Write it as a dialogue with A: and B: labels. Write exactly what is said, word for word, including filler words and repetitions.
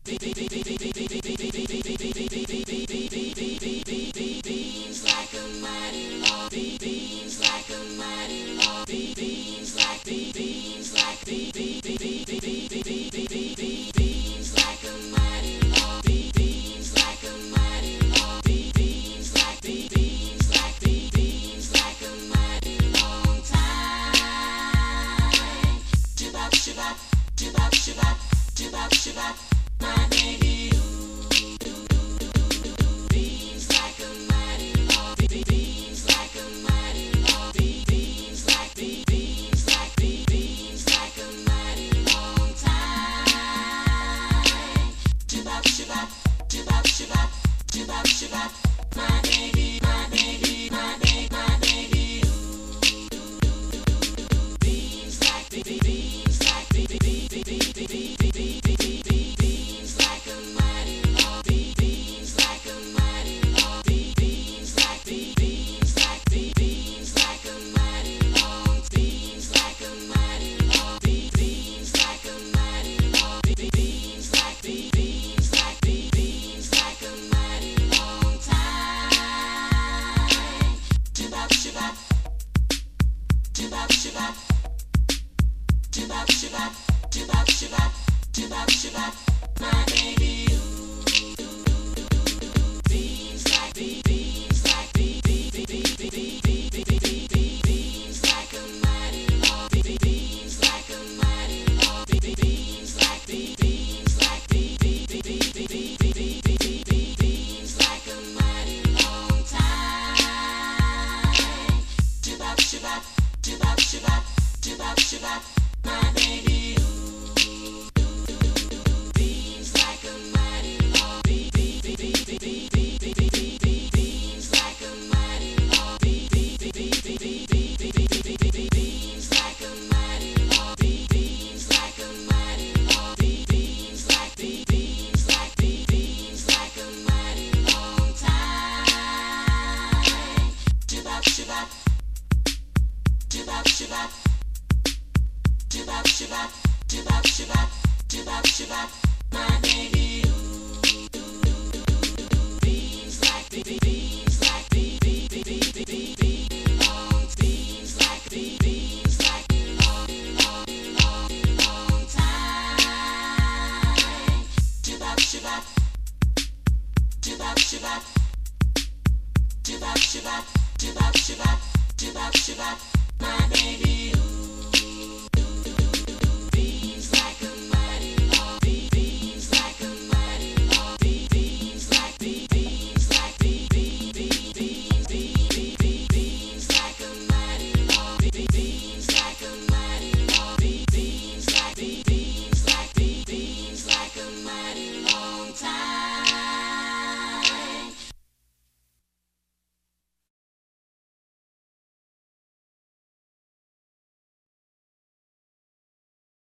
A: Beams like a mighty law. Beams like a mighty law. Beams like beams like beams like a mighty law. Beams like a mighty law. Beams like beams like beams like a mighty long time. Jibop jibop jibop jibop jibop jibop my baby. My baby, my baby, my baby, my baby. Beams like beams like beams like a mighty law. Beams like a mighty law. Beams like beams like beams like a mighty long. Beams like a mighty law. Beams like a mighty law. Beams like beams like beams like a mighty long time. Jibop jibop jibop jibop jibop jibop jibop jibop jibop jibop my baby. Beams like beams like beams like a mighty law. Beams like a mighty law. Beams like beams like beams like a mighty long time. Jibop jibop jibop jibop jibop jibop my baby. Beams like a mighty law. Beams like a mighty law. Beams like a mighty law. Beams like a mighty law. Beams like beams like beams like a mighty long time. Jibop jibop jibop jibop jibop jibop jibop jibop jibop jibop my baby. Beams like beams like beams long. Beams like beams like long long long long time. Jibop jibop jibop jibop jibop jibop jibop jibop jibop jibop my baby.